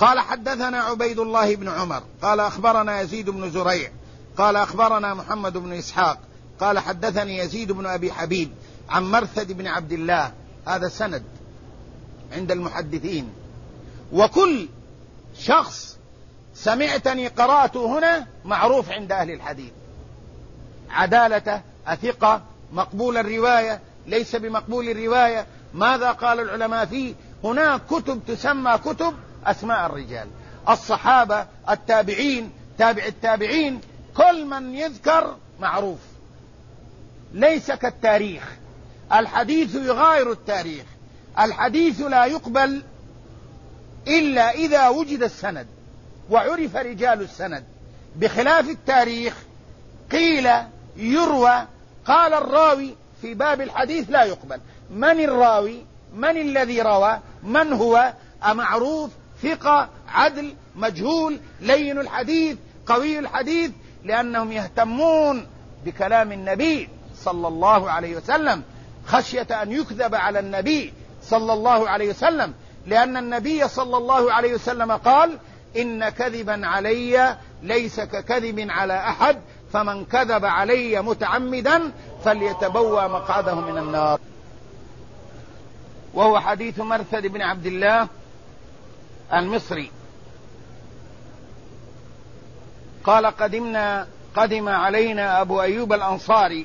قال حدثنا عبيد الله بن عمر قال أخبرنا يزيد بن زريع قال أخبرنا محمد بن إسحاق قال حدثني يزيد بن أبي حبيب عن مرثد بن عبد الله. هذا سند عند المحدثين، وكل شخص سمعتني قرأته هنا معروف عند أهل الحديث، عدالته، أثقة، مقبول الرواية، ليس بمقبول الرواية، ماذا قال العلماء فيه. هناك كتب تسمى كتب أسماء الرجال، الصحابة، التابعين، تابع التابعين، كل من يذكر معروف، ليس كالتاريخ. الحديث يغاير التاريخ، الحديث لا يقبل إلا إذا وجد السند وعرف رجال السند، بخلاف التاريخ قيل يروى قال الراوي في باب الحديث لا يقبل. من الراوي؟ من الذي روى؟ من هو؟ أمعروف، ثقة، عدل، مجهول، لين الحديث، قوي الحديث، لأنهم يهتمون بكلام النبي صلى الله عليه وسلم خشية أن يكذب على النبي صلى الله عليه وسلم، لأن النبي صلى الله عليه وسلم قال: إن كذبا علي ليس ككذب على أحد، فمن كذب علي متعمدا فليتبوأ مقعده من النار. وهو حديث مرثد بن عبد الله المصري قال: قدم علينا أبو أيوب الأنصاري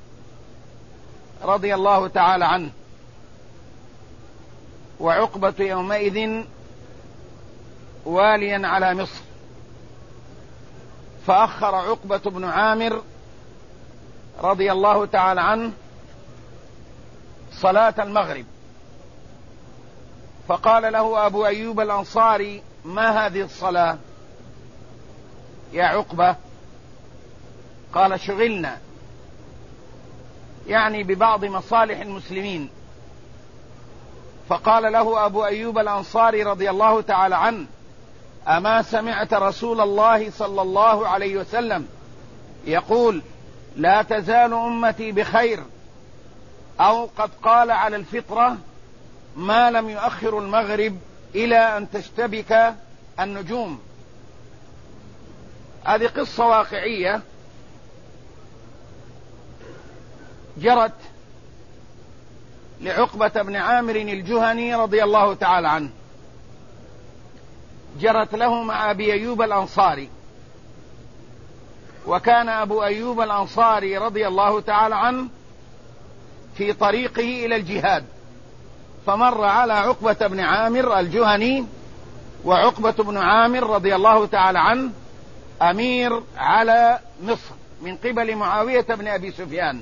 رضي الله تعالى عنه، وعقبة يومئذ واليا على مصر، فأخر عقبة بن عامر رضي الله تعالى عنه صلاة المغرب، فقال له أبو أيوب الأنصاري: ما هذه الصلاة يا عقبة؟ قال: شغلنا، يعني ببعض مصالح المسلمين. فقال له أبو أيوب الأنصاري رضي الله تعالى عنه: أما سمعت رسول الله صلى الله عليه وسلم يقول: لا تزال أمتي بخير، أو قد قال على الفطرة ما لم يؤخر المغرب إلى أن تشتبك النجوم. هذه قصة واقعية جرت لعقبة بن عامر الجهني رضي الله تعالى عنه، جرت له مع أبي أيوب الأنصاري. وكان أبو أيوب الأنصاري رضي الله تعالى عنه في طريقه إلى الجهاد، فمر على عقبة بن عامر الجهني، وعقبة بن عامر رضي الله تعالى عنه أمير على مصر من قبل معاوية بن أبي سفيان،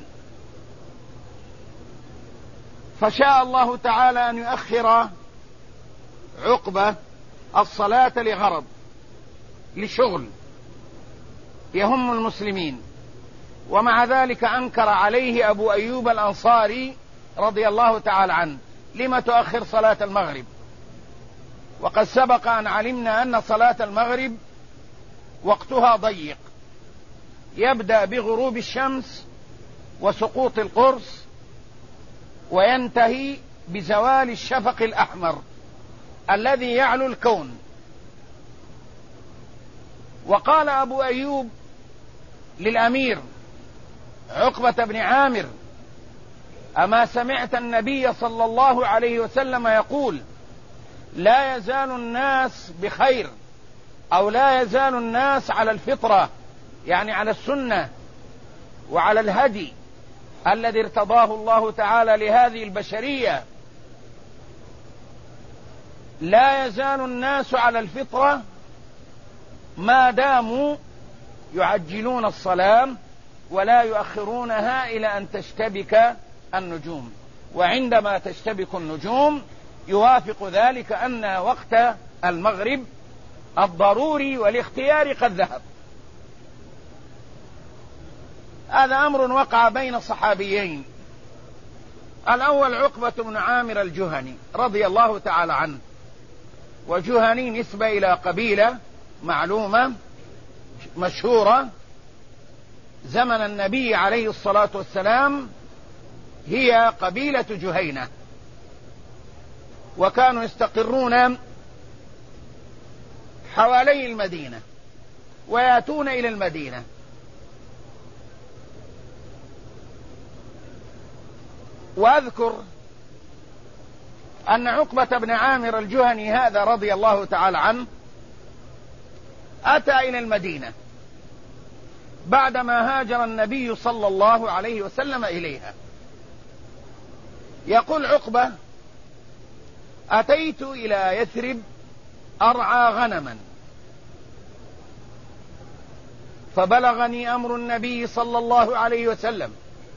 فشاء الله تعالى أن يؤخر عقبة الصلاة لغرض، لشغل يهم المسلمين. ومع ذلك أنكر عليه أبو أيوب الأنصاري رضي الله تعالى عنه: لما تؤخر صلاة المغرب؟ وقد سبق أن علمنا أن صلاة المغرب وقتها ضيق، يبدأ بغروب الشمس وسقوط القرص، وينتهي بزوال الشفق الأحمر الذي يعلو الكون. وقال أبو أيوب للأمير عقبة بن عامر: أما سمعت النبي صلى الله عليه وسلم يقول: لا يزال الناس بخير، أو لا يزال الناس على الفطرة، يعني على السنة وعلى الهدي الذي ارتضاه الله تعالى لهذه البشرية. لا يزال الناس على الفطرة ما داموا يعجلون الصلاة ولا يؤخرونها إلى أن تشتبك النجوم. وعندما تشتبك النجوم يوافق ذلك أن وقت المغرب الضروري والاختياري قد ذهب. هذا أمر وقع بين صحابيين، الأول عقبة بن عامر الجهني رضي الله تعالى عنه، وجهني نسبة إلى قبيلة معلومة مشهورة زمن النبي عليه الصلاة والسلام، هي قبيلة جهينة، وكانوا يستقرون حوالي المدينة ويأتون إلى المدينة. وأذكر أن عقبة بن عامر الجهني هذا رضي الله تعالى عنه أتى إلى المدينة بعدما هاجر النبي صلى الله عليه وسلم إليها. يقول عقبة: أتيت إلى يثرب أرعى غنما، فبلغني أمر النبي صلى الله عليه وسلم،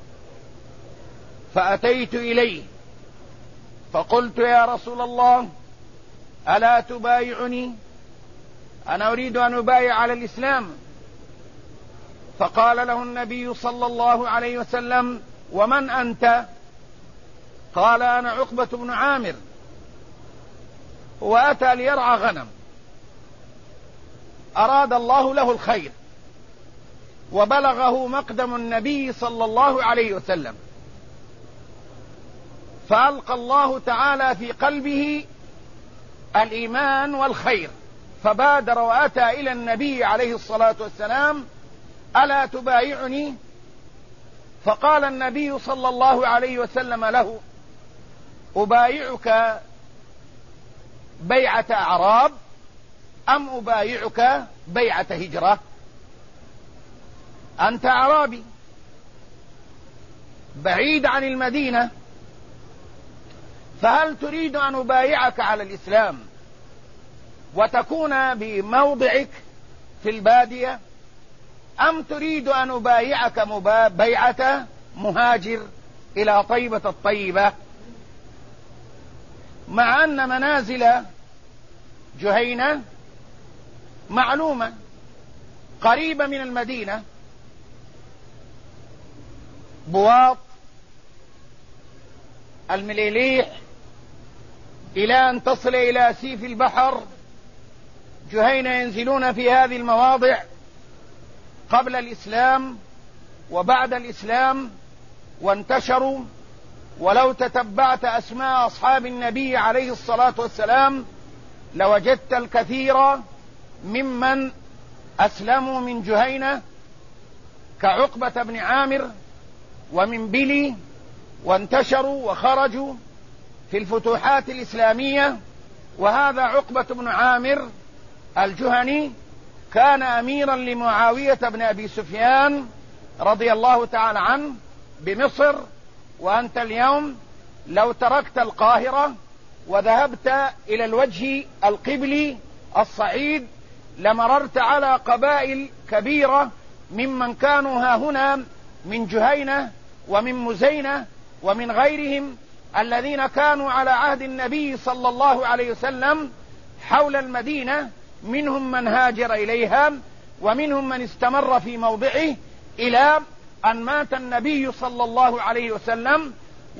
فأتيت إليه فقلت: يا رسول الله، ألا تبايعني؟ أنا أريد أن أبايع على الإسلام. فقال له النبي صلى الله عليه وسلم: ومن أنت؟ قال: أنا عقبة بن عامر، وأتى ليرعى غنم، أراد الله له الخير، وبلغه مقدم النبي صلى الله عليه وسلم، فألقى الله تعالى في قلبه الإيمان والخير، فبادر وأتى إلى النبي عليه الصلاة والسلام: ألا تبايعني؟ فقال النبي صلى الله عليه وسلم له: أبايعك بيعة أعراب أم أبايعك بيعة هجرة؟ أنت أعرابي بعيد عن المدينة، فهل تريد أن أبايعك على الإسلام وتكون بموضعك في البادية، أم تريد أن أبايعك بيعة مهاجر إلى طيبة الطيبة؟ مع أن منازل جهينة معلومة قريبة من المدينة، بواط، المليليح، إلى أن تصل إلى سيف البحر. جهينة ينزلون في هذه المواضع قبل الإسلام وبعد الإسلام وانتشروا. ولو تتبعت أسماء أصحاب النبي عليه الصلاة والسلام لوجدت الكثير ممن أسلموا من جهينة كعقبة بن عامر ومن بلي، وانتشروا وخرجوا في الفتوحات الإسلامية. وهذا عقبة بن عامر الجهني كان أميرا لمعاوية بن أبي سفيان رضي الله تعالى عنه بمصر. وأنت اليوم لو تركت القاهرة وذهبت إلى الوجه القبلي الصعيد لمررت على قبائل كبيرة ممن كانوا ها هنا من جهينة ومن مزينة ومن غيرهم، الذين كانوا على عهد النبي صلى الله عليه وسلم حول المدينة، منهم من هاجر إليها ومنهم من استمر في موضعه إلى أن مات النبي صلى الله عليه وسلم.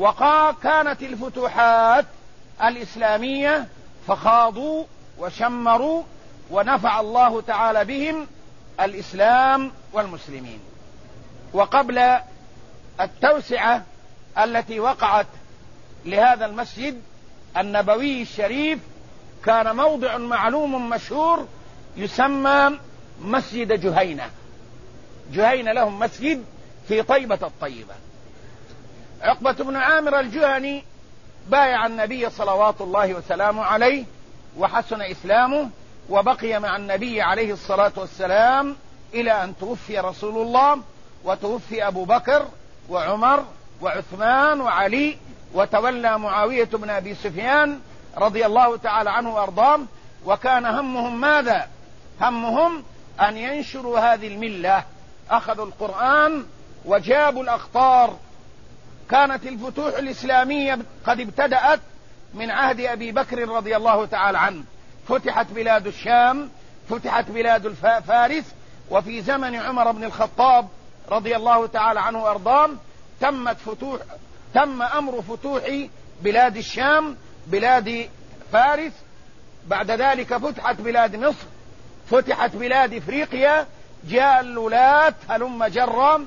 وكانت الفتوحات الإسلامية فخاضوا وشمروا، ونفع الله تعالى بهم الإسلام والمسلمين. وقبل التوسعة التي وقعت لهذا المسجد النبوي الشريف كان موضع معلوم مشهور يسمى مسجد جهينة. جهينة لهم مسجد في طيبة الطيبة. عقبة بن عامر الجهني بايع النبي صلوات الله وسلامه عليه وحسن إسلامه، وبقي مع النبي عليه الصلاة والسلام إلى أن توفي رسول الله، وتوفي أبو بكر وعمر وعثمان وعلي، وتولى معاوية بن أبي سفيان رضي الله تعالى عنه وأرضاه. وكان همهم ماذا؟ همهم أن ينشروا هذه الملة. أخذوا القرآن وجابوا الأخطار. كانت الفتوح الإسلامية قد ابتدأت من عهد أبي بكر رضي الله تعالى عنه، فتحت بلاد الشام، فتحت بلاد فارس. وفي زمن عمر بن الخطاب رضي الله تعالى عنه وأرضاه تم أمر فتوح بلاد الشام، بلاد فارس. بعد ذلك فتحت بلاد مصر، فتحت بلاد إفريقيا، جاء الولاة هلم جرا،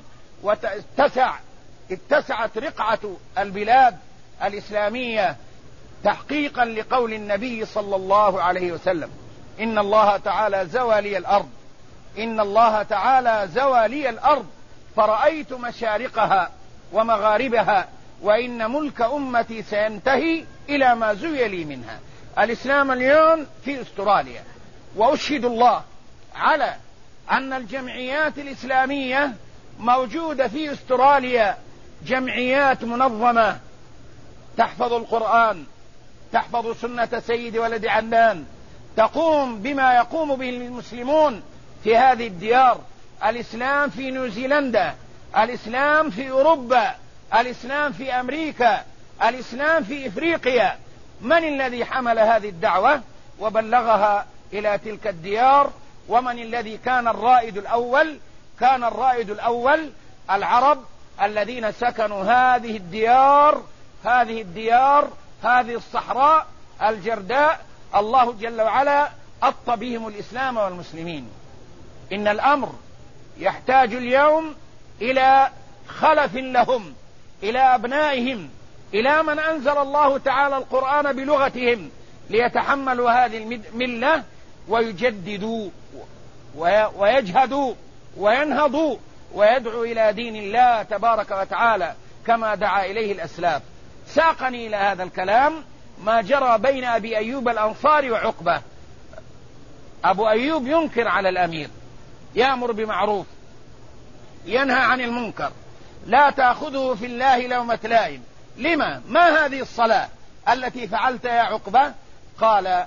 اتسعت رقعة البلاد الإسلامية تحقيقا لقول النبي صلى الله عليه وسلم: إن الله تعالى زوى لي الأرض، إن الله تعالى زوى لي الأرض فرأيت مشارقها ومغاربها، وإن ملك أمتي سينتهي إلى ما زوي لي منها. الإسلام اليوم في أستراليا، وأشهد الله على أن الجمعيات الإسلامية موجودة في أستراليا، جمعيات منظمة تحفظ القرآن، تحفظ سنة سيد ولد عدنان، تقوم بما يقوم به المسلمون في هذه الديار. الإسلام في نيوزيلندا، الإسلام في أوروبا، الإسلام في أمريكا، الإسلام في إفريقيا. من الذي حمل هذه الدعوة وبلغها إلى تلك الديار؟ ومن الذي كان الرائد الأول؟ كان الرائد الأول العرب الذين سكنوا هذه الديار، هذه الصحراء الجرداء. الله جل وعلا أطى بهم الإسلام والمسلمين. إن الأمر يحتاج اليوم إلى خلف لهم، إلى أبنائهم، إلى من أنزل الله تعالى القرآن بلغتهم ليتحملوا هذه الملة ويجددوا ويجهدوا وينهضوا ويدعوا إلى دين الله تبارك وتعالى كما دعا إليه الأسلاف. ساقني إلى هذا الكلام ما جرى بين أبي أيوب الأنصاري وعقبة. أبو أيوب ينكر على الأمير، يأمر بمعروف، ينهى عن المنكر، لا تأخذه في الله لومة لائم. لما؟ ما هذه الصلاة التي فعلت يا عقبة؟ قال: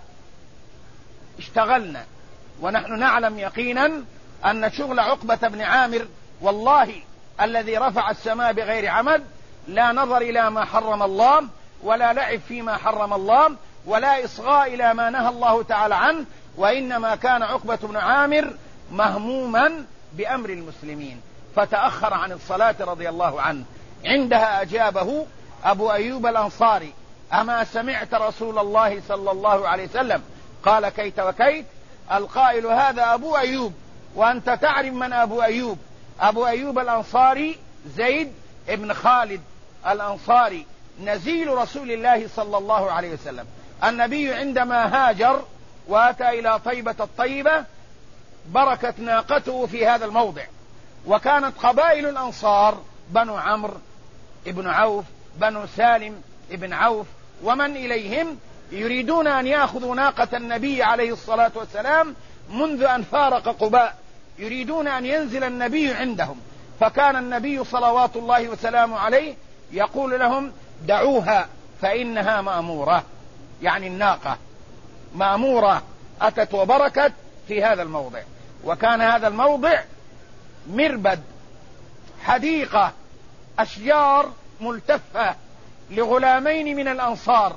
اشتغلنا، ونحن نعلم يقينا أن شغل عقبة بن عامر والله الذي رفع السماء بغير عمد لا نظر إلى ما حرم الله، ولا لعب فيما حرم الله، ولا إصغاء إلى ما نهى الله تعالى عنه، وإنما كان عقبة بن عامر مهموما بأمر المسلمين فتأخر عن الصلاة رضي الله عنه. عندها أجابه أبو أيوب الأنصاري: أما سمعت رسول الله صلى الله عليه وسلم قال كيت وكيت؟ القائل هذا أبو أيوب، وأنت تعرف من أبو أيوب. أبو أيوب الأنصاري زيد ابن خالد الأنصاري، نزيل رسول الله صلى الله عليه وسلم. النبي عندما هاجر وأتى إلى طيبة الطيبة بركت ناقته في هذا الموضع، وكانت قبائل الأنصار بنو عمرو ابن عوف، بنو سالم ابن عوف، ومن إليهم يريدون أن يأخذوا ناقة النبي عليه الصلاة والسلام منذ أن فارق قباء، يريدون أن ينزل النبي عندهم. فكان النبي صلوات الله وسلامه عليه يقول لهم: دعوها فإنها مأمورة، يعني الناقة مأمورة، أتت وبركت في هذا الموضع. وكان هذا الموضع مربد، حديقة، أشجار ملتفة لغلامين من الأنصار.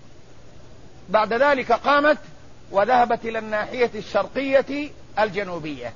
بعد ذلك قامت وذهبت إلى الناحية الشرقية الجنوبية،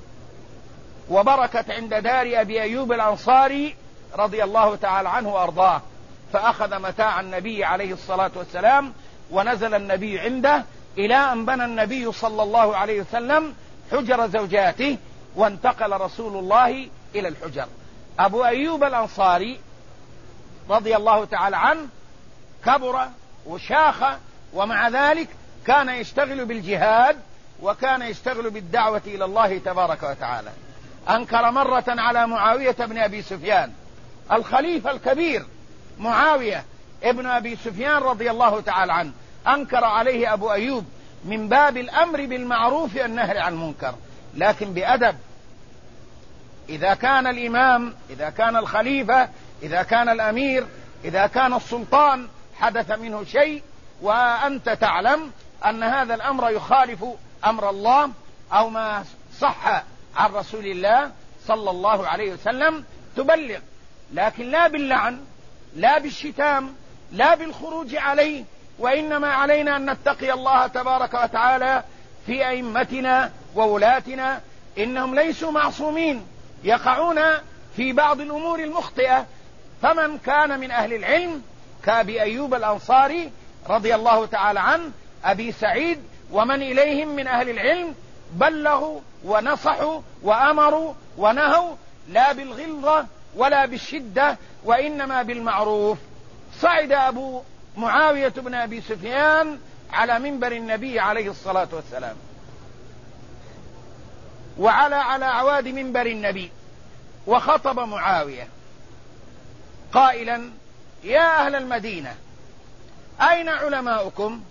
وبركت عند دار أبي أيوب الأنصاري رضي الله تعالى عنه وأرضاه، فأخذ متاع النبي عليه الصلاة والسلام ونزل النبي عنده، إلى أن بنى النبي صلى الله عليه وسلم حجر زوجاته، وانتقل رسول الله إلى الحجر. أبو أيوب الأنصاري رضي الله تعالى عنه كبر وشاخ، ومع ذلك كان يشتغل بالجهاد، وكان يشتغل بالدعوة إلى الله تبارك وتعالى. أنكر مرة على معاوية بن أبي سفيان، الخليفة الكبير معاوية ابن أبي سفيان رضي الله تعالى عنه، أنكر عليه أبو أيوب من باب الأمر بالمعروف والنهي عن المنكر، لكن بأدب. إذا كان الإمام، إذا كان الخليفة، إذا كان الأمير، إذا كان السلطان حدث منه شيء وأنت تعلم أن هذا الأمر يخالف أمر الله أو ما صح عن رسول الله صلى الله عليه وسلم، تبلغ، لكن لا باللعن، لا بالشتام، لا بالخروج عليه. وإنما علينا أن نتقي الله تبارك وتعالى في أئمتنا وولاتنا، إنهم ليسوا معصومين، يقعون في بعض الأمور المخطئة. فمن كان من أهل العلم كأبي أيوب الأنصاري رضي الله تعالى عنه، أبي سعيد، ومن إليهم من أهل العلم، بلغوا ونصحوا وأمروا ونهوا، لا بالغلظة ولا بالشدة، وإنما بالمعروف. صعد أبو معاوية بن أبي سفيان على منبر النبي عليه الصلاة والسلام، على أعواد منبر النبي، وخطب معاوية قائلا: يا أهل المدينة، أين علماؤكم؟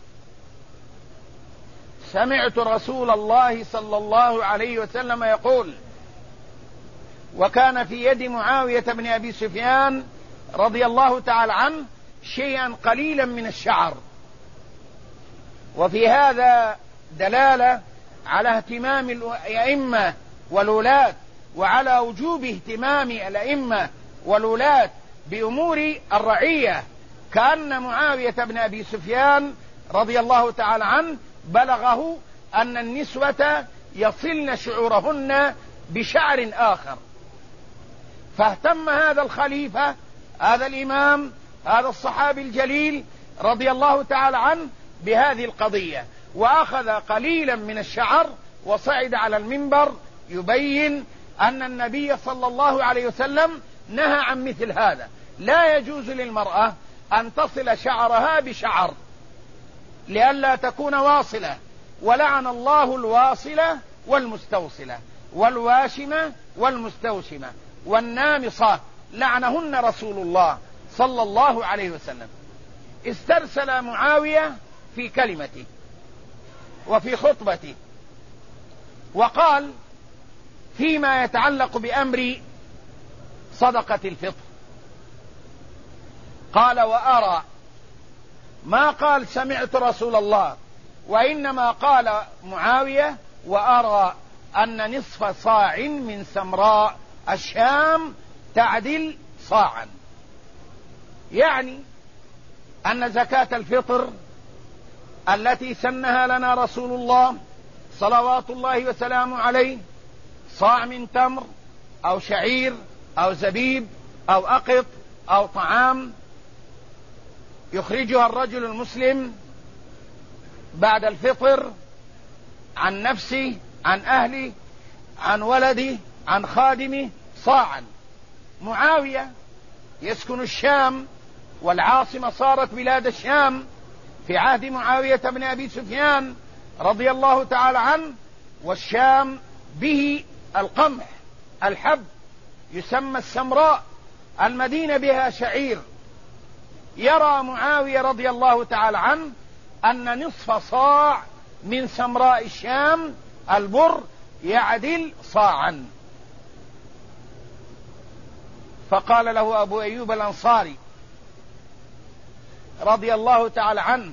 سمعت رسول الله صلى الله عليه وسلم يقول. وكان في يد معاوية بن أبي سفيان رضي الله تعالى عنه شيئا قليلا من الشعر، وفي هذا دلالة على اهتمام الأئمة والولاة، وعلى وجوب اهتمام الأئمة والولاة بأمور الرعية، كأن معاوية بن أبي سفيان رضي الله تعالى عنه بلغه أن النسوة يصلن شعورهن بشعر آخر، فاهتم هذا الخليفة، هذا الإمام، هذا الصحابي الجليل رضي الله تعالى عنه بهذه القضية، وأخذ قليلا من الشعر وصعد على المنبر يبين أن النبي صلى الله عليه وسلم نهى عن مثل هذا. لا يجوز للمرأة أن تصل شعرها بشعر لئلا تكون واصلة، ولعن الله الواصلة والمستوصلة والواشمة والمستوشمة والنامصة، لعنهن رسول الله صلى الله عليه وسلم. استرسل معاوية في كلمته وفي خطبته وقال فيما يتعلق بأمر صدقة الفطر، قال: وأرى، ما قال سمعت رسول الله، وإنما قال معاوية: وأرى أن نصف صاع من سمراء الشام تعدل صاعا، يعني أن زكاة الفطر التي سنها لنا رسول الله صلوات الله وسلامه عليه صاع من تمر أو شعير أو زبيب أو أقط أو طعام يخرجها الرجل المسلم بعد الفطر عن نفسه، عن أهله، عن ولده، عن خادمه، صاعا. معاوية يسكن الشام، والعاصمة صارت بلاد الشام في عهد معاوية بن أبي سفيان رضي الله تعالى عنه، والشام به القمح، الحب، يسمى السمراء، المدينة بها شعير. يرى معاوية رضي الله تعالى عنه أن نصف صاع من سمراء الشام البر يعدل صاعا، فقال له أبو أيوب الأنصاري رضي الله تعالى عنه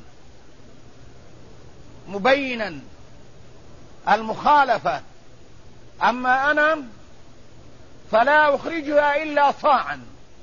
مبينا المخالفة: أما أنا فلا أخرجها إلا صاعا،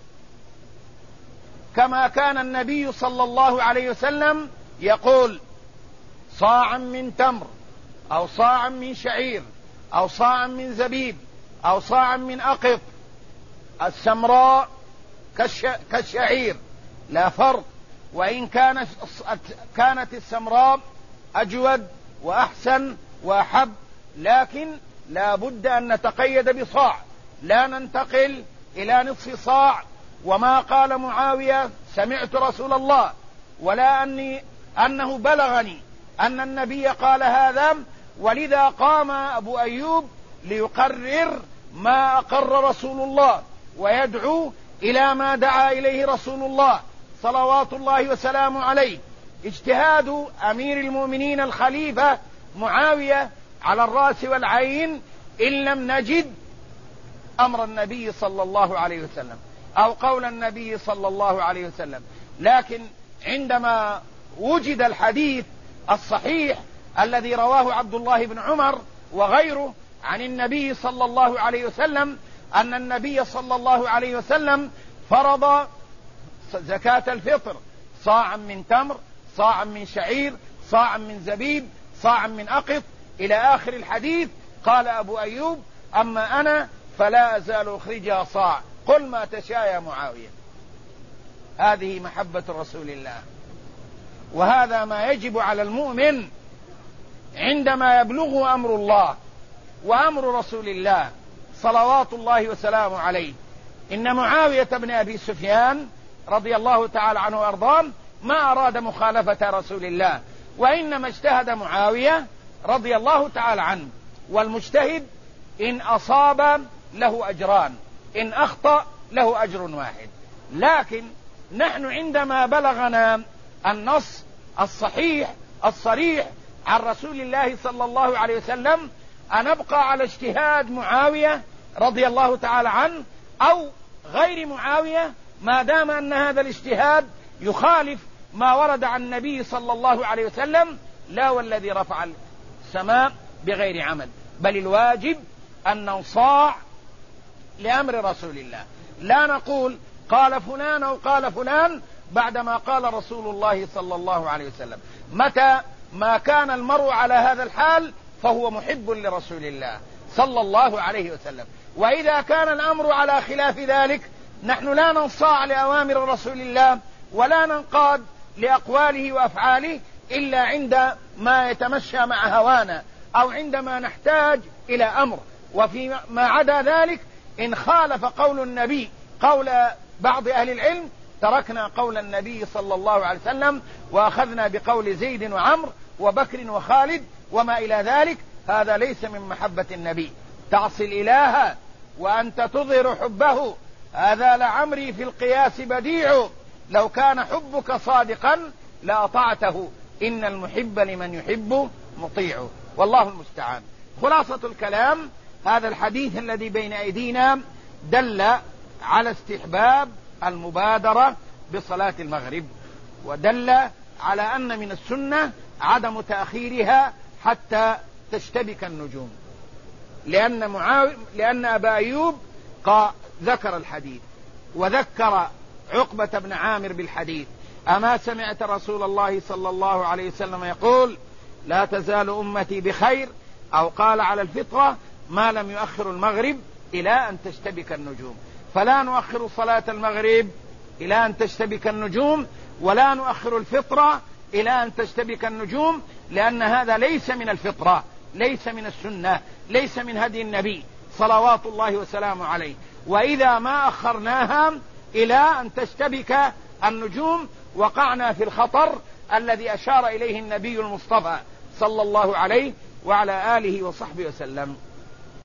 كما كان النبي صلى الله عليه وسلم يقول: صاعا من تمر، أو صاعا من شعير، أو صاعا من زبيب، أو صاعا من أقط. السمراء كالشعير لا فرق، وإن كانت السمراء أجود وأحسن وأحب، لكن لا بد أن نتقيد بصاع، لا ننتقل إلى نصف صاع. وما قال معاوية سمعت رسول الله، ولا أنه بلغني أن النبي قال هذا، ولذا قام أبو أيوب ليقرر ما أقر رسول الله، ويدعو إلى ما دعا إليه رسول الله صلوات الله وسلامه عليه. اجتهاد أمير المؤمنين الخليفة معاوية على الرأس والعين، إن لم نجد أمر النبي صلى الله عليه وسلم أو قول النبي صلى الله عليه وسلم. لكن عندما وجد الحديث الصحيح الذي رواه عبد الله بن عمر وغيره عن النبي صلى الله عليه وسلم أن النبي صلى الله عليه وسلم فرض زكاة الفطر: صاعا من تمر، صاعا من شعير، صاعا من زبيب، صاعا من أقط، إلى آخر الحديث. قال أبو أيوب: أما أنا فلا أزال أخرجها صاع. قل ما تشاء يا معاوية. هذه محبة رسول الله، وهذا ما يجب على المؤمن عندما يبلغه أمر الله وأمر رسول الله صلوات الله وسلامه عليه. إن معاوية بن أبي سفيان رضي الله تعالى عنه وأرضاه ما أراد مخالفة رسول الله وإنما اجتهد معاوية رضي الله تعالى عنه، والمجتهد إن أصاب له أجران، إن أخطأ له أجر واحد. لكن نحن عندما بلغنا النص الصحيح الصريح عن رسول الله صلى الله عليه وسلم أن نبقى على اجتهاد معاوية رضي الله تعالى عنه أو غير معاوية ما دام أن هذا الاجتهاد يخالف ما ورد عن النبي صلى الله عليه وسلم؟ لا والذي رفع السماء بغير عمد، بل الواجب أن ننصاع لأمر رسول الله، لا نقول قال فلان أو قال فلان بعدما قال رسول الله صلى الله عليه وسلم. متى ما كان المرء على هذا الحال فهو محب لرسول الله صلى الله عليه وسلم، وإذا كان الأمر على خلاف ذلك نحن لا ننصاع لأوامر رسول الله ولا ننقاد لأقواله وأفعاله إلا عند ما يتمشى مع هوانا أو عندما نحتاج إلى أمر. وفيما عدا ذلك إن خالف قول النبي قول بعض أهل العلم تركنا قول النبي صلى الله عليه وسلم وأخذنا بقول زيد وعمر وبكر وخالد وما إلى ذلك. هذا ليس من محبة النبي. تعصي الإله وأنت تظهر حبه، هذا لعمري في القياس بديع، لو كان حبك صادقا لأطعته، إن المحب لمن يحب مطيع. والله المستعان. خلاصة الكلام، هذا الحديث الذي بين أيدينا دل على استحباب المبادرة بصلاة المغرب، ودل على أن من السنة عدم تأخيرها حتى تشتبك النجوم، لأن أبا أيوب ذكر الحديث وذكر عقبة بن عامر بالحديث: أما سمعت رسول الله صلى الله عليه وسلم يقول لا تزال أمتي بخير، أو قال على الفطرة ما لم يؤخر المغرب إلى أن تشتبك النجوم. فلا نؤخر صلاة المغرب إلى أن تشتبك النجوم، ولا نؤخر الفطرة إلى أن تشتبك النجوم، لأن هذا ليس من الفطرة، ليس من السنة، ليس من هدي النبي صلوات الله وسلامه عليه. وإذا ما أخرناها إلى أن تشتبك النجوم وقعنا في الخطر الذي أشار إليه النبي المصطفى صلى الله عليه وعلى آله وصحبه وسلم.